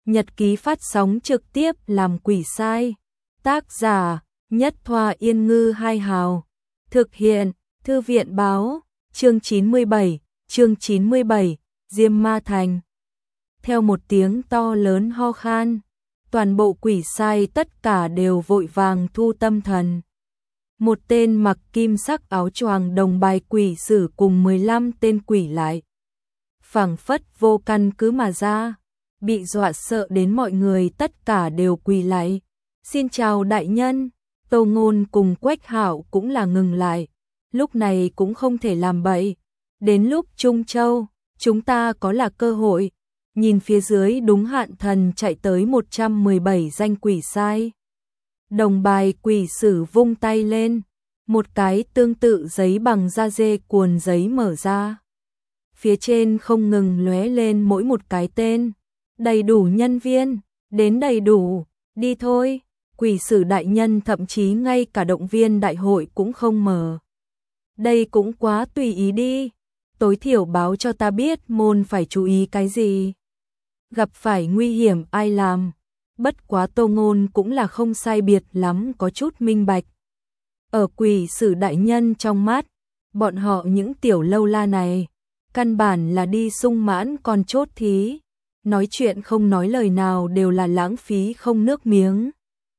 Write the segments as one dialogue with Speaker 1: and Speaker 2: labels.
Speaker 1: Nhật ký phát sóng trực tiếp làm quỷ sai. Tác giả Nhất Thoa Yên Ngư Hai Hào. Thực hiện Thư viện Báo. Chương 97, Diêm Ma Thành. Theo một tiếng to lớn ho khan, toàn bộ quỷ sai tất cả đều vội vàng thu tâm thần. Một tên mặc kim sắc áo choàng đồng bài quỷ sử cùng 15 tên quỷ lại, phảng phất vô căn cứ mà ra, bị dọa sợ đến mọi người tất cả đều quỳ lại. Xin chào đại nhân. Tô Ngôn cùng Quách Hạo cũng là ngừng lại, lúc này cũng không thể làm bậy. Đến lúc Trung Châu, chúng ta có là cơ hội. Nhìn phía dưới đúng hạn thần chạy tới 117 danh quỷ sai. Đồng bài quỷ sử vung tay lên, một cái tương tự giấy bằng da dê cuộn giấy mở ra. Phía trên không ngừng lóe lên mỗi một cái tên. Đầy đủ nhân viên, đến đầy đủ, đi thôi. Quỷ sử đại nhân thậm chí ngay cả động viên đại hội cũng không mở. Đây cũng quá tùy ý đi. Tối thiểu báo cho ta biết môn phải chú ý cái gì. Gặp phải nguy hiểm ai làm. Bất quá Tô Ngôn cũng là không sai biệt lắm có chút minh bạch. Ở quỷ sử đại nhân trong mắt, bọn họ những tiểu lâu la này, căn bản là đi sung mãn còn chốt thí. Nói chuyện không nói lời nào đều là lãng phí không nước miếng.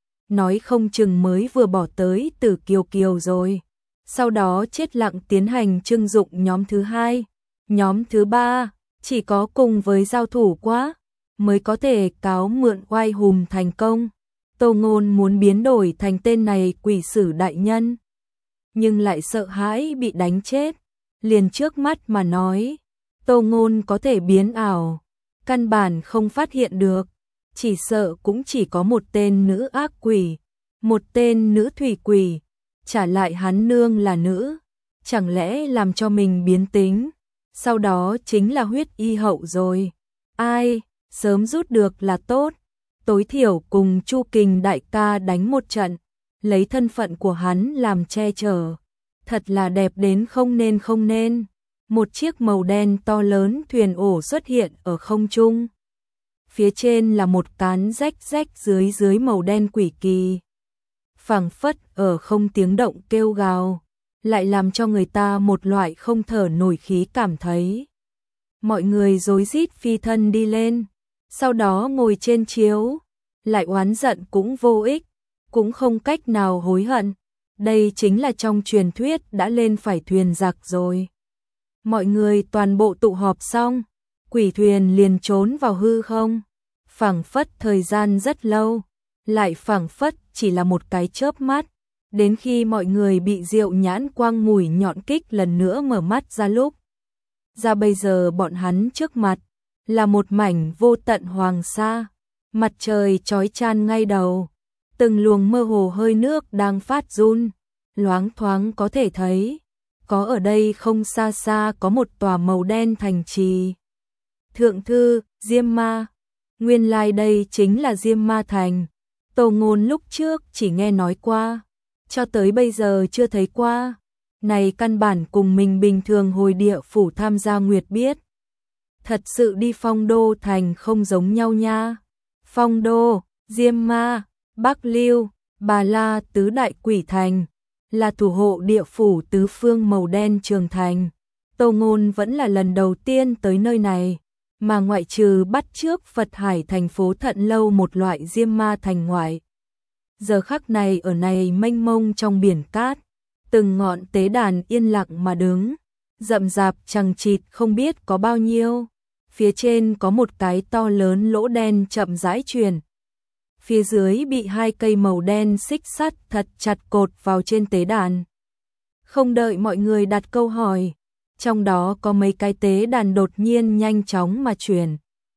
Speaker 1: Nói không chừng mới vừa bỏ tới Tử Kiều Kiều rồi. Sau đó chết lặng tiến hành trưng dụng nhóm thứ 2, nhóm thứ 3, chỉ có cùng với giao thủ quá mới có thể cáo mượn oai hùm thành công. Tô Ngôn muốn biến đổi thành tên này quỷ sử đại nhân, nhưng lại sợ hãi bị đánh chết. Liền trước mắt mà nói, Tô Ngôn có thể biến ảo, căn bản không phát hiện được. Chỉ sợ cũng chỉ có một tên nữ ác quỷ, một tên nữ thủy quỷ. Trả lại hắn nương là nữ, chẳng lẽ làm cho mình biến tính, sau đó chính là huyết y hậu rồi. Ai, sớm rút được là tốt, tối thiểu cùng Chu Kình đại ca đánh một trận, lấy thân phận của hắn làm che chở. Thật là đẹp đến không nên. Một chiếc màu đen to lớn thuyền ổ xuất hiện ở không trung. Phía trên là một cán rách dưới màu đen quỷ kỳ. Phảng phất ở không tiếng động kêu gào, lại làm cho người ta một loại không thở nổi khí cảm thấy. Mọi người rối rít phi thân đi lên, sau đó ngồi trên chiếu, lại oán giận cũng vô ích, cũng không cách nào hối hận. Đây chính là trong truyền thuyết đã lên phải thuyền giặc rồi. Mọi người toàn bộ tụ họp xong, quỷ thuyền liền trốn vào hư không. Phảng phất thời gian rất lâu, lại phảng phất chỉ là một cái chớp mắt. Đến khi mọi người bị Diệu Nhãn quang mùi nhọn kích lần nữa mở mắt ra lúc ra, bây giờ bọn hắn trước mặt là một mảnh vô tận hoàng sa. Mặt trời chói chan ngay đầu, từng luồng mơ hồ hơi nước đang phát run, loáng thoáng có thể thấy, có ở đây không xa xa có một tòa màu đen thành trì. Thượng thư, Diêm Ma. Nguyên lai đây chính là Diêm Ma Thành. Tô Ngôn lúc trước chỉ nghe nói qua, cho tới bây giờ chưa thấy qua. Này căn bản cùng mình bình thường hồi địa phủ tham gia nguyệt biết. Thật sự đi Phong Đô Thành không giống nhau nha. Phong Đô, Diêm Ma, Bắc Lưu, Bà La tứ đại quỷ thành, là thủ hộ địa phủ tứ phương màu đen Trường Thành. Tô Ngôn vẫn là lần đầu tiên tới nơi này, mà ngoại trừ bắt chước Phật Hải thành phố Thận Lâu một loại Diêm Ma Thành ngoại. Giờ khắc này ở này mênh mông trong biển cát, từng ngọn tế đàn yên lặng mà đứng, rậm rạp chằng chịt không biết có bao nhiêu. Phía trên có một cái to lớn lỗ đen chậm rãi chuyển. Phía dưới bị 2 cây màu đen xích sắt thật chặt cột vào trên tế đàn. Không đợi mọi người đặt câu hỏi, trong đó có mấy cái tế đàn đột nhiên nhanh chóng mà chuyển.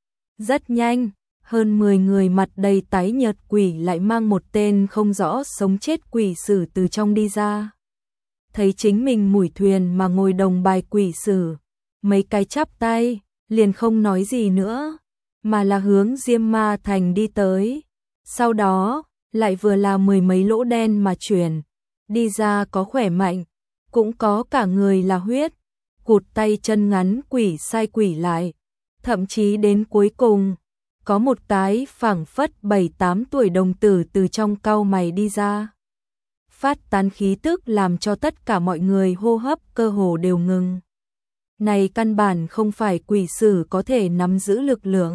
Speaker 1: Rất nhanh, hơn 10 người mặt đầy tái nhợt quỷ lại mang một tên không rõ sống chết quỷ sử từ trong đi ra. Thấy chính mình mủi thuyền mà ngồi đồng bài quỷ sử, mấy cái chắp tay, liền không nói gì nữa, mà là hướng Diêm Ma Thành đi tới. Sau đó, lại vừa là 10 mấy lỗ đen mà chuyển, đi ra có khỏe mạnh, cũng có cả người là huyết, cụt tay chân ngắn quỷ sai quỷ lại, thậm chí đến cuối cùng, có một cái phảng phất 7-8 tuổi đồng tử từ trong cau mày đi ra. Phát tán khí tức làm cho tất cả mọi người hô hấp cơ hồ đều ngừng. Này căn bản không phải quỷ sử có thể nắm giữ lực lượng.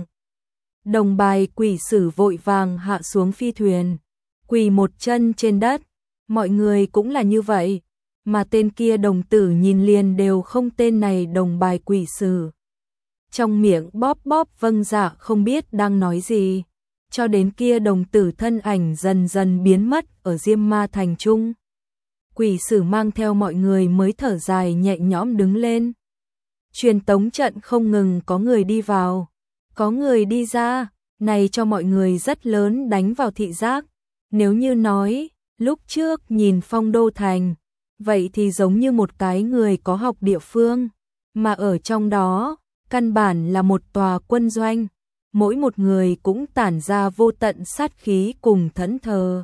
Speaker 1: Đồng bài quỷ sử vội vàng hạ xuống phi thuyền, quỳ một chân trên đất, mọi người cũng là như vậy, mà tên kia đồng tử nhìn liền đều không tên này đồng bài quỷ sử. Trong miệng bóp bóp vâng dạ không biết đang nói gì, cho đến kia đồng tử thân ảnh dần dần biến mất ở Diêm Ma Thành Trung. Quỷ sử mang theo mọi người mới thở dài nhẹ nhõm đứng lên. Truyền tống trận không ngừng có người đi vào, có người đi ra, này cho mọi người rất lớn đánh vào thị giác. Nếu như nói, lúc trước nhìn Phong Đô Thành, vậy thì giống như một cái người có học địa phương, mà ở trong đó, căn bản là một tòa quân doanh, mỗi một người cũng tản ra vô tận sát khí cùng thẫn thờ,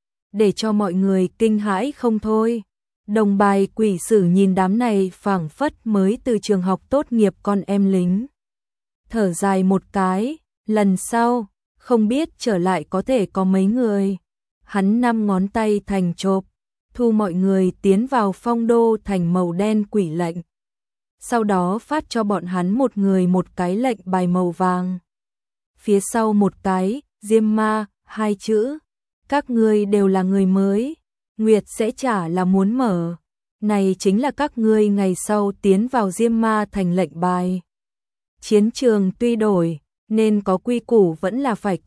Speaker 1: để cho mọi người kinh hãi không thôi. Đồng bài quỷ sử nhìn đám này phảng phất mới từ trường học tốt nghiệp con em lính. Thở dài một cái, lần sau, không biết trở lại có thể có mấy người. Hắn 5 ngón tay thành chộp, thu mọi người tiến vào Phong Đô Thành màu đen quỷ lệnh. Sau đó phát cho bọn hắn một người một cái lệnh bài màu vàng. Phía sau một cái, Diêm Ma, 2 chữ. Các ngươi đều là người mới, Nguyệt sẽ trả là muốn mở. Này chính là các ngươi ngày sau tiến vào Diêm Ma Thành lệnh bài. Chiến trường tuy đổi, nên có quy củ vẫn là phải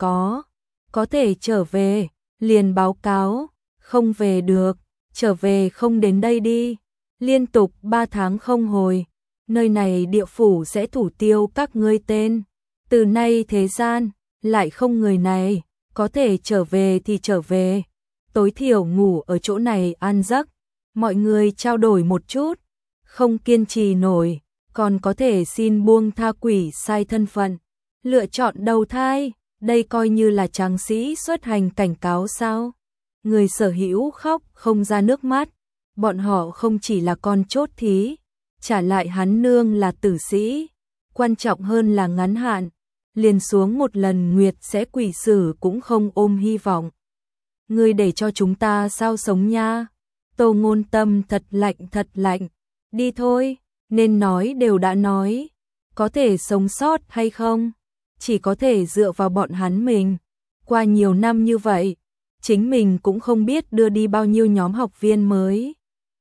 Speaker 1: có thể trở về, liền báo cáo, không về được, trở về không đến đây đi. Liên tục 3 tháng không hồi, nơi này địa phủ sẽ thủ tiêu các ngươi tên. Từ nay thế gian, lại không người này, có thể trở về thì trở về. Tối thiểu ngủ ở chỗ này ăn giấc, mọi người trao đổi một chút, không kiên trì nổi, còn có thể xin buông tha quỷ sai thân phận, lựa chọn đầu thai, đây coi như là tráng sĩ xuất hành cảnh cáo sao? Người sở hữu khóc không ra nước mắt, bọn họ không chỉ là con chốt thí, trả lại hắn nương là tử sĩ, quan trọng hơn là ngắn hạn, liền xuống một lần Nguyệt sẽ quỷ sử cũng không ôm hy vọng. Ngươi để cho chúng ta sao sống nha? Tô Ngôn Tâm thật lạnh, đi thôi, nên nói đều đã nói, có thể sống sót hay không? Chỉ có thể dựa vào bọn hắn mình. Qua nhiều năm như vậy, chính mình cũng không biết đưa đi bao nhiêu nhóm học viên mới.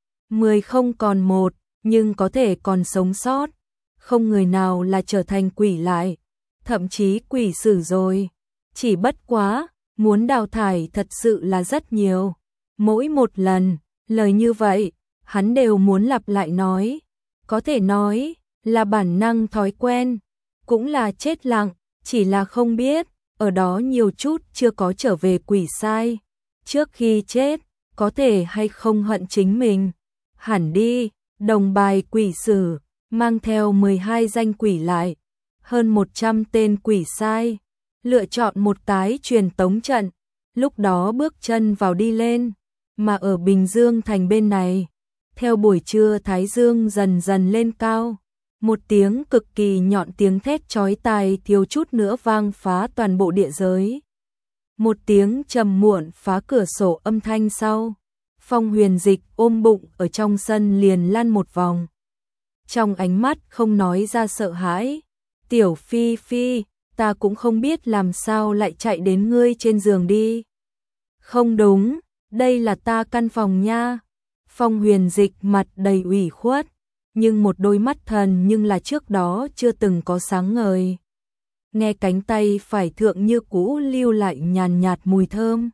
Speaker 1: 10 không còn 1, nhưng có thể còn sống sót. Không người nào là trở thành quỷ lại, thậm chí quỷ sử rồi. Chỉ bất quá, muốn đào thải thật sự là rất nhiều. Mỗi một lần, lời như vậy, hắn đều muốn lặp lại nói. Có thể nói là bản năng thói quen, cũng là chết lặng, chỉ là không biết, ở đó nhiều chút chưa có trở về quỷ sai. Trước khi chết, có thể hay không hận chính mình. Hẳn đi, đồng bài quỷ sử, mang theo 12 danh quỷ lại, hơn 100 tên quỷ sai, lựa chọn một cái truyền tống trận, lúc đó bước chân vào đi lên, mà ở Bình Dương Thành bên này, theo buổi trưa thái dương dần dần lên cao, một tiếng cực kỳ nhọn tiếng thét chói tai thiếu chút nữa vang phá toàn bộ địa giới. Một tiếng trầm muộn phá cửa sổ âm thanh sau, Phong Huyền Dịch ôm bụng ở trong sân liền lăn một vòng. Trong ánh mắt không nói ra sợ hãi, "Tiểu Phi Phi, ta cũng không biết làm sao lại chạy đến ngươi trên giường đi." "Không đúng, đây là ta căn phòng nha." Phong Huyền Dịch mặt đầy ủy khuất, nhưng một đôi mắt thần nhưng là trước đó chưa từng có sáng ngời. Nghe cánh tay phải thượng như cũ lưu lại nhàn nhạt mùi thơm.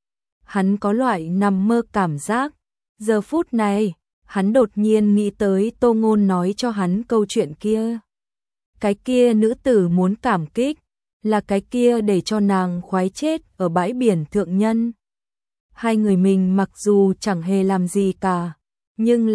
Speaker 1: Hắn có loại nằm mơ cảm giác. Giờ phút này, hắn đột nhiên nghĩ tới Tô Ngôn nói cho hắn câu chuyện kia. Cái kia nữ tử muốn cảm kích, là cái kia để cho nàng khoái chết ở bãi biển thượng nhân. Hai người mình mặc dù chẳng hề làm gì cả, nhưng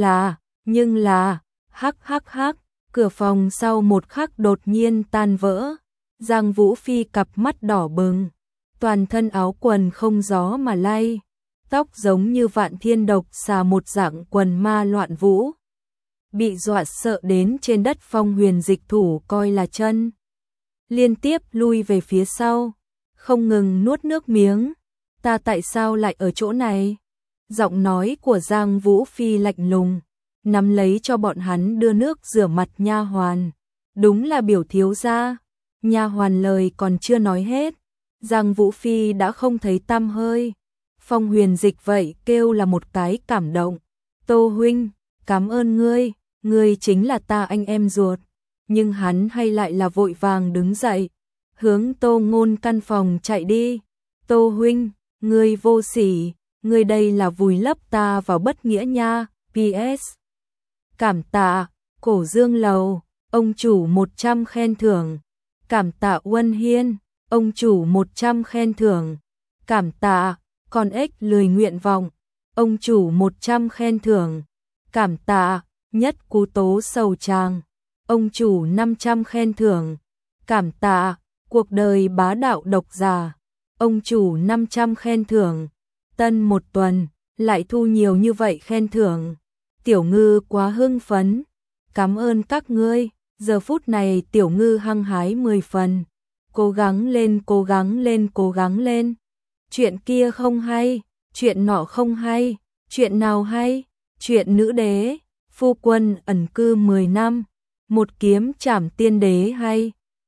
Speaker 1: là, hắc, cửa phòng sau một khắc đột nhiên tan vỡ. Giang Vũ Phi cặp mắt đỏ bừng, toàn thân áo quần không gió mà lay, tóc giống như vạn thiên độc xà một dạng quần ma loạn vũ. Bị dọa sợ đến trên đất Phong Huyền Dịch thủ coi là chân. liên tiếp lui về phía sau, không ngừng nuốt nước miếng. Ta tại sao lại ở chỗ này? Giọng nói của Giang Vũ Phi lạnh lùng, nắm lấy cho bọn hắn đưa nước rửa mặt nha hoàn. Đúng là biểu thiếu gia. Nha hoàn lời còn chưa nói hết, Giang Vũ Phi đã không thấy tăm hơi. Phong Huyền Dịch vậy kêu là một cái cảm động. Tô huynh, cảm ơn ngươi chính là ta anh em ruột. Nhưng hắn hay lại là vội vàng đứng dậy, hướng Tô Ngôn căn phòng chạy đi. Tô huynh, ngươi vô sỉ, ngươi đây là vùi lấp ta vào bất nghĩa nha. PS. Cảm tạ, Cổ Dương Lầu, ông chủ 100 khen thưởng. Cảm tạ Uân Hiên, ông chủ 100 khen thưởng. Cảm tạ, con ếch lười nguyện vọng, ông chủ 100 khen thưởng. Cảm tạ, Nhất Cú Tố Sầu Tràng, ông chủ 500 khen thưởng. Cảm tạ, Cuộc Đời Bá Đạo Độc Giả, ông chủ 500 khen thưởng. Tân một tuần, lại thu nhiều như vậy khen thưởng. Tiểu Ngư quá hưng phấn. Cảm ơn các ngươi. Giờ phút này Tiểu Ngư hăng hái 10 phần. Cố gắng lên, cố gắng lên, cố gắng lên. Chuyện kia không hay, chuyện nọ không hay, chuyện nào hay? Chuyện nữ đế, phu quân ẩn cư 10 năm, một kiếm trảm tiên đế hay.